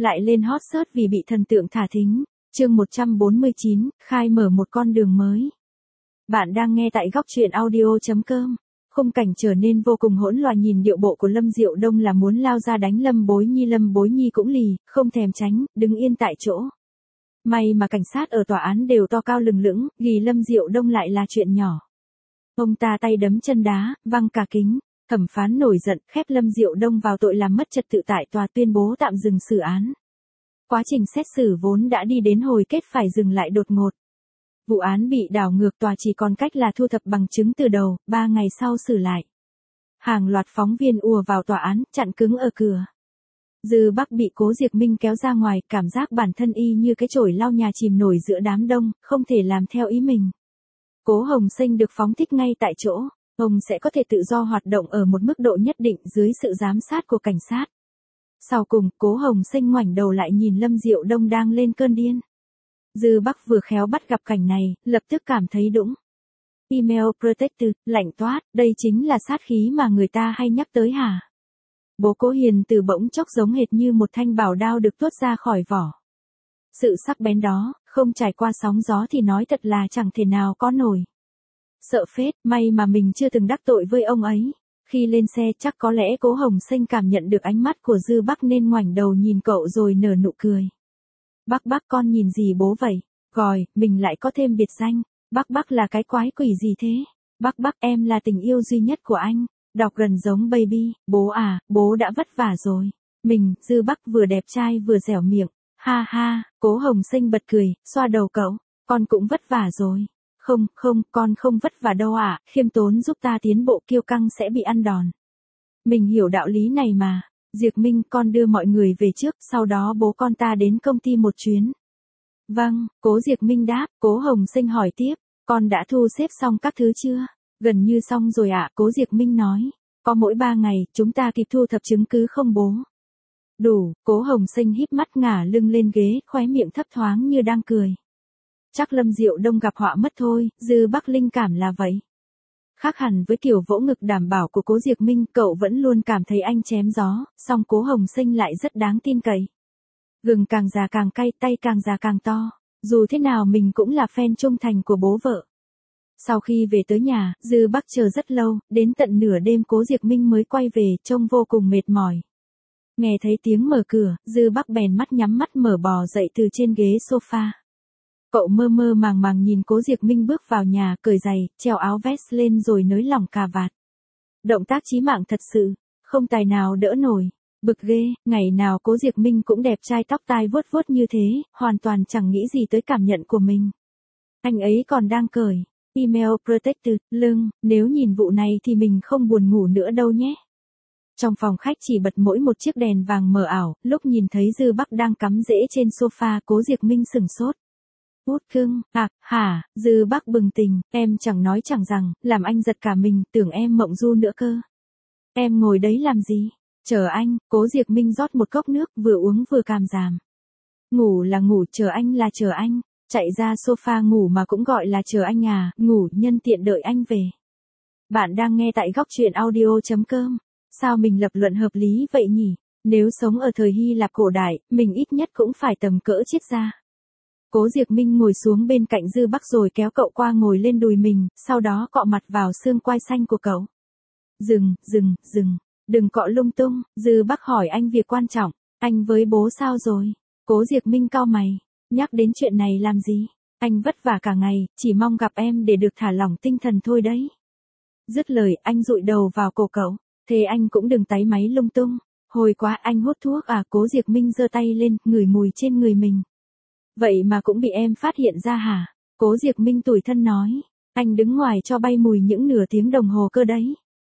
lại lên hot search vì bị thần tượng thả thính. Chương 149, khai mở một con đường mới. Bạn đang nghe tại góc truyện audio.com. Khung cảnh trở nên vô cùng hỗn loạn, nhìn điệu bộ của Lâm Diệu Đông là muốn lao ra đánh Lâm Bối Nhi. Lâm Bối Nhi cũng lì, không thèm tránh, đứng yên tại chỗ. May mà cảnh sát ở tòa án đều to cao lừng lững, ghi Lâm Diệu Đông lại là chuyện nhỏ. Ông ta tay đấm chân đá, văng cả kính. Thẩm phán nổi giận, khép Lâm Diệu Đông vào tội làm mất trật tự tại tòa, tuyên bố tạm dừng xử án. Quá trình xét xử vốn đã đi đến hồi kết phải dừng lại đột ngột. Vụ án bị đảo ngược, tòa chỉ còn cách là thu thập bằng chứng từ đầu, 3 ngày sau xử lại. Hàng loạt phóng viên ùa vào tòa án, chặn cứng ở cửa. Dư Bắc bị Cố Diệc Minh kéo ra ngoài, cảm giác bản thân y như cái chổi lau nhà chìm nổi giữa đám đông, không thể làm theo ý mình. Cố Hồng Sinh được phóng thích ngay tại chỗ, ông sẽ có thể tự do hoạt động ở một mức độ nhất định dưới sự giám sát của cảnh sát. Sau cùng, Cố Hồng Sinh ngoảnh đầu lại nhìn Lâm Diệu Đông đang lên cơn điên. Dư Bắc vừa khéo bắt gặp cảnh này, lập tức cảm thấy đũng. Email Protected, lạnh toát, đây chính là sát khí mà người ta hay nhắc tới hả? Bố Cố Hiền từ bỗng chốc giống hệt như một thanh bảo đao được tuốt ra khỏi vỏ. Sự sắc bén đó, không trải qua sóng gió thì nói thật là chẳng thể nào có nổi. Sợ phết, may mà mình chưa từng đắc tội với ông ấy. Khi lên xe chắc có lẽ Cố Hồng Sinh cảm nhận được ánh mắt của Dư Bắc nên ngoảnh đầu nhìn cậu rồi nở nụ cười. Bắc con nhìn gì bố vậy? Gọi, mình lại có thêm biệt danh. Bắc là cái quái quỷ gì thế? Bắc em là tình yêu duy nhất của anh. Đọc gần giống baby, bố à, bố đã vất vả rồi. Mình, Dư Bắc vừa đẹp trai vừa dẻo miệng. Ha ha, Cố Hồng Sinh bật cười, xoa đầu cậu. Con cũng vất vả rồi. Không, con không vất vả đâu ạ, khiêm tốn giúp ta tiến bộ, kiêu căng sẽ bị ăn đòn. Mình hiểu đạo lý này mà. Diệc Minh, con đưa mọi người về trước, sau đó bố con ta đến công ty một chuyến. Vâng, Cố Diệc Minh đáp. Cố Hồng Sinh hỏi tiếp, con đã thu xếp xong các thứ chưa? Gần như xong rồi ạ, Cố Diệc Minh nói. Có mỗi 3 ngày, chúng ta kịp thu thập chứng cứ không bố? Đủ, Cố Hồng Sinh híp mắt ngả lưng lên ghế, khóe miệng thấp thoáng như đang cười. Chắc Lâm Diệu Đông gặp họa mất thôi, Dư Bắc linh cảm là vậy. Khác hẳn với kiểu vỗ ngực đảm bảo của Cố Diệc Minh, cậu vẫn luôn cảm thấy anh chém gió, song Cố Hồng Sinh lại rất đáng tin cậy. Gừng càng già càng cay, tay càng già càng to. Dù thế nào mình cũng là fan trung thành của bố vợ. Sau khi về tới nhà, Dư Bắc chờ rất lâu, đến tận nửa đêm Cố Diệc Minh mới quay về, trông vô cùng mệt mỏi. Nghe thấy tiếng mở cửa, Dư Bắc bèn mắt nhắm mắt mở bò dậy từ trên ghế sofa. Cậu mơ mơ màng màng nhìn Cố Diệc Minh bước vào nhà, cởi giày, treo áo vest lên rồi nới lỏng cà vạt. Động tác chí mạng thật sự, không tài nào đỡ nổi. Bực ghê, ngày nào Cố Diệc Minh cũng đẹp trai tóc tai vuốt vuốt như thế, hoàn toàn chẳng nghĩ gì tới cảm nhận của mình. Anh ấy còn đang cởi. Email Protected, lưng, nếu nhìn vụ này thì mình không buồn ngủ nữa đâu nhé. Trong phòng khách chỉ bật mỗi một chiếc đèn vàng mờ ảo, lúc nhìn thấy Dư Bắc đang cắm rễ trên sofa, Cố Diệc Minh sửng sốt. Út cưng, hả, Dư Bắc bừng tỉnh, em chẳng nói chẳng rằng, làm anh giật cả mình, tưởng em mộng du nữa cơ. Em ngồi đấy làm gì? Chờ anh, Cố Diệc Minh rót một cốc nước, vừa uống vừa cảm giảm. Ngủ là ngủ, chờ anh là chờ anh, chạy ra sofa ngủ mà cũng gọi là chờ anh à, ngủ nhân tiện đợi anh về. Bạn đang nghe tại góc truyện audio.com, sao mình lập luận hợp lý vậy nhỉ? Nếu sống ở thời Hy Lạp cổ đại, mình ít nhất cũng phải tầm cỡ triết gia. Cố Diệc Minh ngồi xuống bên cạnh Dư Bắc rồi kéo cậu qua ngồi lên đùi mình, sau đó cọ mặt vào xương quai xanh của cậu. Dừng, đừng cọ lung tung, Dư Bắc hỏi anh việc quan trọng, anh với bố sao rồi? Cố Diệc Minh cau mày, nhắc đến chuyện này làm gì? Anh vất vả cả ngày, chỉ mong gặp em để được thả lỏng tinh thần thôi đấy. Dứt lời, anh dụi đầu vào cổ cậu, thế anh cũng đừng táy máy lung tung. Hồi quá, anh hút thuốc à? Cố Diệc Minh giơ tay lên, ngửi mùi trên người mình. Vậy mà cũng bị em phát hiện ra hả? Cố Diệc Minh tủi thân nói. Anh đứng ngoài cho bay mùi những nửa tiếng đồng hồ cơ đấy.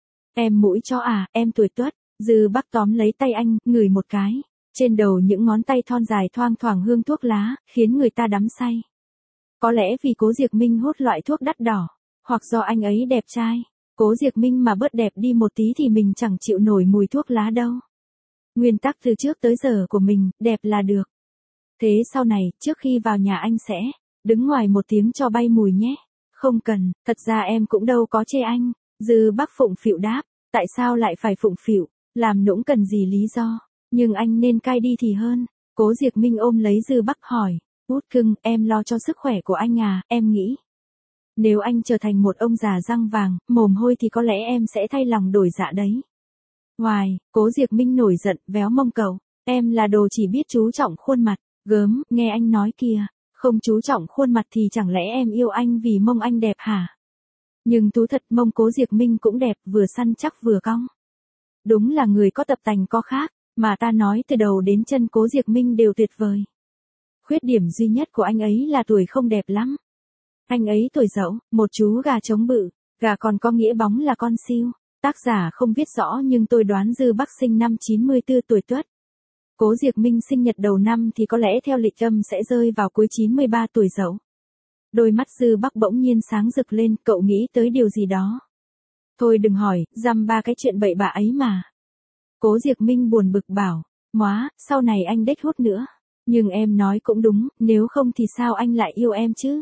Em mũi cho à, em tuổi tuất. Dư Bắc tóm lấy tay anh, ngửi một cái. Trên đầu những ngón tay thon dài thoang thoảng hương thuốc lá, khiến người ta đắm say. Có lẽ vì Cố Diệc Minh hút loại thuốc đắt đỏ, hoặc do anh ấy đẹp trai. Cố Diệc Minh mà bớt đẹp đi một tí thì mình chẳng chịu nổi mùi thuốc lá đâu. Nguyên tắc từ trước tới giờ của mình, đẹp là được. Thế sau này, trước khi vào nhà anh sẽ đứng ngoài một tiếng cho bay mùi nhé. Không cần, thật ra em cũng đâu có chê anh. Dư Bắc phụng phịu đáp, tại sao lại phải phụng phịu, làm nũng cần gì lý do, nhưng anh nên cai đi thì hơn. Cố Diệc Minh ôm lấy Dư Bắc hỏi, Út cưng, em lo cho sức khỏe của anh à, em nghĩ. Nếu anh trở thành một ông già răng vàng, mồm hôi thì có lẽ em sẽ thay lòng đổi dạ đấy. Hoài, Cố Diệc Minh nổi giận, véo mông cậu, em là đồ chỉ biết chú trọng khuôn mặt, gớm, nghe anh nói kìa, không chú trọng khuôn mặt thì chẳng lẽ em yêu anh vì mông anh đẹp hả? Nhưng thú thật mông Cố Diệc Minh cũng đẹp, vừa săn chắc vừa cong. Đúng là người có tập tành có khác, mà ta nói từ đầu đến chân Cố Diệc Minh đều tuyệt vời. Khuyết điểm duy nhất của anh ấy là tuổi không đẹp lắm. Anh ấy tuổi dậu, một chú gà trống bự, gà còn có nghĩa bóng là con siêu. Tác giả không viết rõ nhưng tôi đoán Dư Bắc sinh năm 94 tuổi Tuất. Cố Diệc Minh sinh nhật đầu năm thì có lẽ theo lịch âm sẽ rơi vào cuối 93 tuổi Dậu. Đôi mắt Dư Bắc bỗng nhiên sáng rực lên, cậu nghĩ tới điều gì đó. Thôi đừng hỏi, dăm ba cái chuyện bậy bạ ấy mà. Cố Diệc Minh buồn bực bảo, móa, sau này anh đếch hút nữa. Nhưng em nói cũng đúng, nếu không thì sao anh lại yêu em chứ?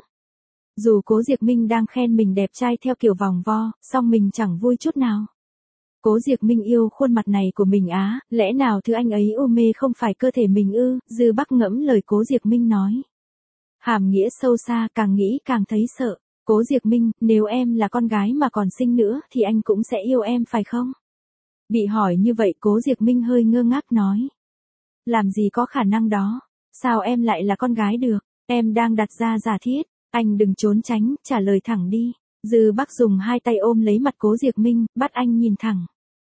Dù Cố Diệc Minh đang khen mình đẹp trai theo kiểu vòng vo, song mình chẳng vui chút nào. Cố Diệc Minh yêu khuôn mặt này của mình á, lẽ nào thứ anh ấy u mê không phải cơ thể mình ư? Dư Bắc ngẫm lời Cố Diệc Minh nói. Hàm nghĩa sâu xa, càng nghĩ càng thấy sợ. Cố Diệc Minh, nếu em là con gái mà còn xinh nữa thì anh cũng sẽ yêu em phải không? Bị hỏi như vậy Cố Diệc Minh hơi ngơ ngác nói. Làm gì có khả năng đó, sao em lại là con gái được, em đang đặt ra giả thiết, anh đừng trốn tránh, trả lời thẳng đi. Dư Bắc dùng hai tay ôm lấy mặt Cố Diệc Minh, bắt anh nhìn thẳng.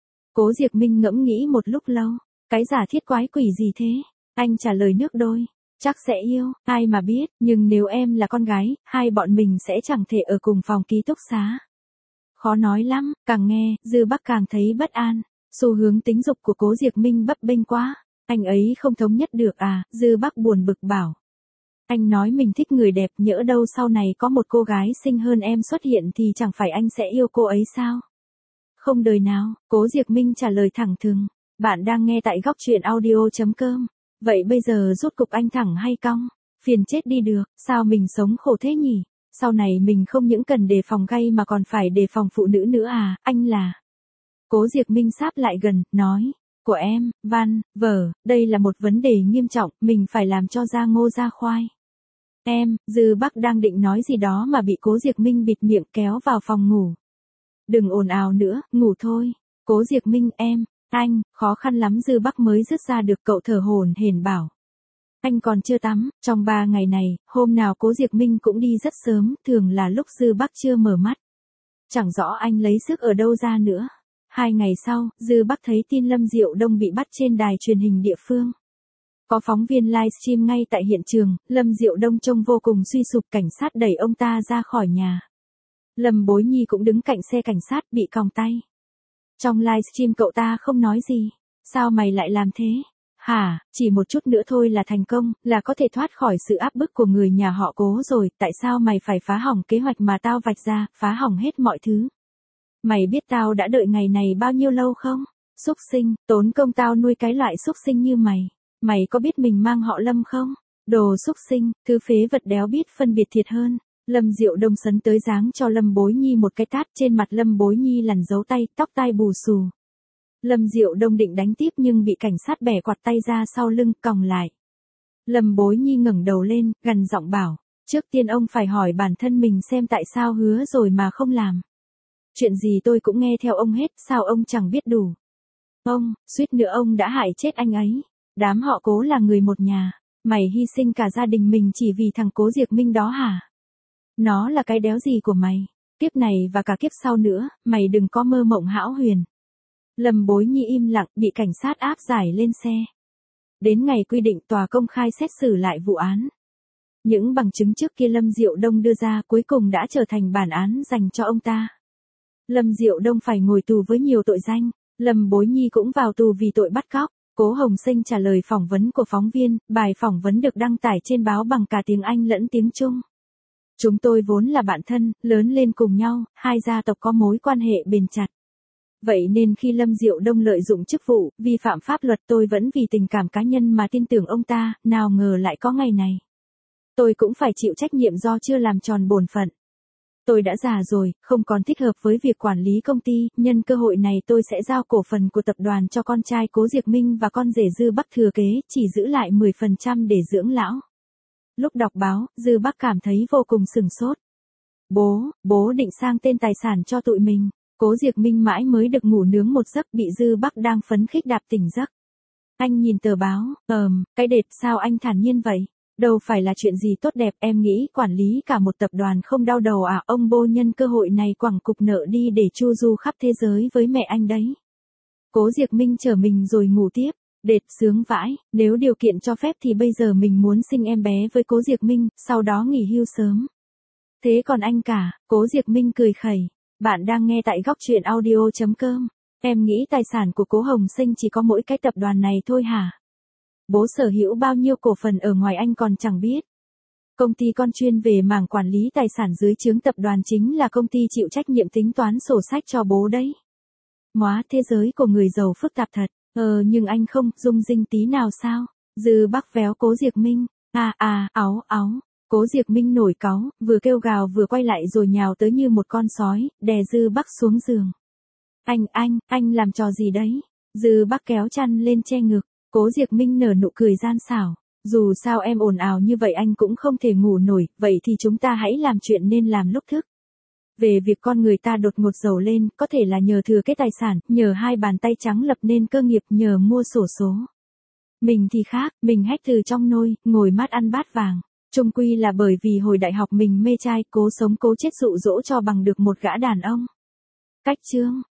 Cố Diệc Minh ngẫm nghĩ một lúc lâu, cái giả thiết quái quỷ gì thế? Anh trả lời nước đôi, chắc sẽ yêu, ai mà biết, nhưng nếu em là con gái, hai bọn mình sẽ chẳng thể ở cùng phòng ký túc xá. Khó nói lắm, càng nghe, Dư Bắc càng thấy bất an, xu hướng tính dục của Cố Diệc Minh bấp bênh quá, anh ấy không thống nhất được à? Dư Bắc buồn bực bảo. Anh nói mình thích người đẹp, nhỡ đâu sau này có một cô gái xinh hơn em xuất hiện thì chẳng phải anh sẽ yêu cô ấy sao? Không đời nào, Cố Diệc Minh trả lời thẳng thừng. Bạn đang nghe tại góc truyện audio.com. Vậy bây giờ rốt cục anh thẳng hay cong? Phiền chết đi được, sao mình sống khổ thế nhỉ? Sau này mình không những cần đề phòng gay mà còn phải đề phòng phụ nữ nữa à, anh là. Cố Diệc Minh sáp lại gần, nói. Của em, Văn, Vở, đây là một vấn đề nghiêm trọng, mình phải làm cho ra ngô ra khoai. Em, Dư Bắc đang định nói gì đó mà bị Cố Diệc Minh bịt miệng kéo vào phòng ngủ. Đừng ồn ào nữa, ngủ thôi. Cố Diệc Minh em, anh, khó khăn lắm Dư Bắc mới dứt ra được cậu thở hổn hển bảo. Anh còn chưa tắm, trong 3 ngày này, hôm nào Cố Diệc Minh cũng đi rất sớm, thường là lúc Dư Bắc chưa mở mắt. Chẳng rõ anh lấy sức ở đâu ra nữa. 2 ngày sau, Dư Bắc thấy tin Lâm Diệu Đông bị bắt trên đài truyền hình địa phương. Có phóng viên livestream ngay tại hiện trường, Lâm Diệu Đông trông vô cùng suy sụp, cảnh sát đẩy ông ta ra khỏi nhà. Lâm Bối Nhi cũng đứng cạnh xe cảnh sát bị còng tay. Trong livestream cậu ta không nói gì. Sao mày lại làm thế? Hả, chỉ một chút nữa thôi là thành công, là có thể thoát khỏi sự áp bức của người nhà họ Cố rồi, tại sao mày phải phá hỏng kế hoạch mà tao vạch ra, phá hỏng hết mọi thứ? Mày biết tao đã đợi ngày này bao nhiêu lâu không? Xúc sinh, tốn công tao nuôi cái loại xúc sinh như mày. Mày có biết mình mang họ Lâm không? Đồ xúc sinh, thứ phế vật đéo biết phân biệt thiệt hơn. Lâm Diệu Đông sấn tới giáng cho Lâm Bối Nhi một cái tát, trên mặt Lâm Bối Nhi lằn dấu tay, tóc tai bù xù. Lâm Diệu Đông định đánh tiếp nhưng bị cảnh sát bẻ quạt tay ra sau lưng, còng lại. Lâm Bối Nhi ngẩng đầu lên, gằn giọng bảo, trước tiên ông phải hỏi bản thân mình xem tại sao hứa rồi mà không làm. Chuyện gì tôi cũng nghe theo ông hết, sao ông chẳng biết đủ. Ông, suýt nữa ông đã hại chết anh ấy. Đám họ Cố là người một nhà, mày hy sinh cả gia đình mình chỉ vì thằng Cố Diệc Minh đó hả? Nó là cái đéo gì của mày? Kiếp này và cả kiếp sau nữa, mày đừng có mơ mộng hão huyền. Lâm Bối Nhi im lặng, bị cảnh sát áp giải lên xe. Đến ngày quy định tòa công khai xét xử lại vụ án. Những bằng chứng trước kia Lâm Diệu Đông đưa ra cuối cùng đã trở thành bản án dành cho ông ta. Lâm Diệu Đông phải ngồi tù với nhiều tội danh, Lâm Bối Nhi cũng vào tù vì tội bắt cóc. Cố Hồng Sinh trả lời phỏng vấn của phóng viên, bài phỏng vấn được đăng tải trên báo bằng cả tiếng Anh lẫn tiếng Trung. Chúng tôi vốn là bạn thân, lớn lên cùng nhau, hai gia tộc có mối quan hệ bền chặt. Vậy nên khi Lâm Diệu Đông lợi dụng chức vụ, vi phạm pháp luật, tôi vẫn vì tình cảm cá nhân mà tin tưởng ông ta, nào ngờ lại có ngày này. Tôi cũng phải chịu trách nhiệm do chưa làm tròn bổn phận. Tôi đã già rồi, không còn thích hợp với việc quản lý công ty, nhân cơ hội này tôi sẽ giao cổ phần của tập đoàn cho con trai Cố Diệc Minh và con rể Dư Bắc thừa kế, chỉ giữ lại 10% để dưỡng lão. Lúc đọc báo, Dư Bắc cảm thấy vô cùng sửng sốt. Bố định sang tên tài sản cho tụi mình. Cố Diệc Minh mãi mới được ngủ nướng một giấc bị Dư Bắc đang phấn khích đạp tỉnh giấc. Anh nhìn tờ báo, cái đẹp sao anh thản nhiên vậy? Đâu phải là chuyện gì tốt đẹp, em nghĩ quản lý cả một tập đoàn không đau đầu à, ông Bô nhân cơ hội này quẳng cục nợ đi để chu du khắp thế giới với mẹ anh đấy. Cố Diệc Minh chở mình rồi ngủ tiếp, đệt sướng vãi, nếu điều kiện cho phép thì bây giờ mình muốn sinh em bé với Cố Diệc Minh, sau đó nghỉ hưu sớm. Thế còn anh cả, Cố Diệc Minh cười khẩy, bạn đang nghe tại góc truyện audio.com. Em nghĩ tài sản của Cố Hồng Sinh chỉ có mỗi cái tập đoàn này thôi hả? Bố sở hữu bao nhiêu cổ phần ở ngoài anh còn chẳng biết. Công ty con chuyên về mảng quản lý tài sản dưới trướng tập đoàn chính là công ty chịu trách nhiệm tính toán sổ sách cho bố đấy. Móa thế giới của người giàu phức tạp thật, nhưng anh không rung rinh tí nào sao? Dư Bắc véo Cố Diệc Minh, áo. Cố Diệc Minh nổi cáu, vừa kêu gào vừa quay lại rồi nhào tới như một con sói, đè Dư Bắc xuống giường. Anh làm trò gì đấy? Dư Bắc kéo chăn lên che ngực, Cố Diệc Minh nở nụ cười gian xảo. Dù sao em ồn ào như vậy anh cũng không thể ngủ nổi, vậy thì chúng ta hãy làm chuyện nên làm lúc thức. Về việc con người ta đột ngột giàu lên, có thể là nhờ thừa kế tài sản, nhờ hai bàn tay trắng lập nên cơ nghiệp, nhờ mua xổ số. Mình thì khác, mình hách từ trong nôi, ngồi mát ăn bát vàng. Chung quy là bởi vì hồi đại học mình mê trai, cố sống cố chết dụ dỗ cho bằng được một gã đàn ông. Cách chương